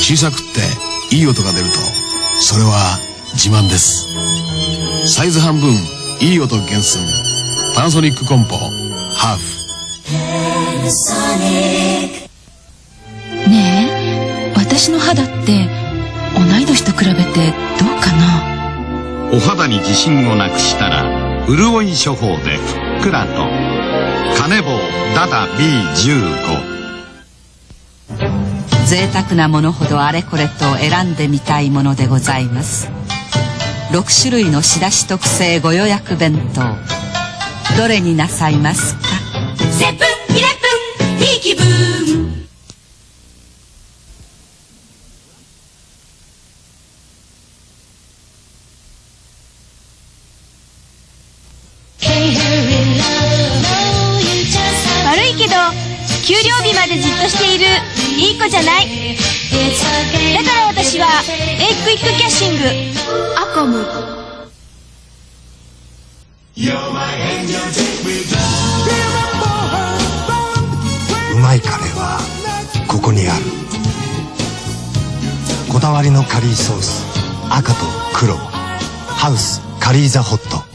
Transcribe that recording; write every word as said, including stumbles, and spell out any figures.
小さくっていい音が出るとそれは自慢です。サイズ半分いい音原寸パナソニックコンポハーフ。 ねえ、私の肌って同い年と比べてどうかな。 お肌に自信をなくしたら潤い処方でふっくらとカネボウダダ ビーじゅうご。 贅沢なものほどあれこれと選んでみたいものでございます。ろく種類の仕出し特製ご予約弁当、どれになさいますか？ セブンイレブンいい気分。 悪いけど給料日までじっとしているいい子じゃない。だから私はエイクイックキャッシングアコム。 うまいカレーはここにある。こだわりのカリーソース、赤と黒、ハウスカリーザホット。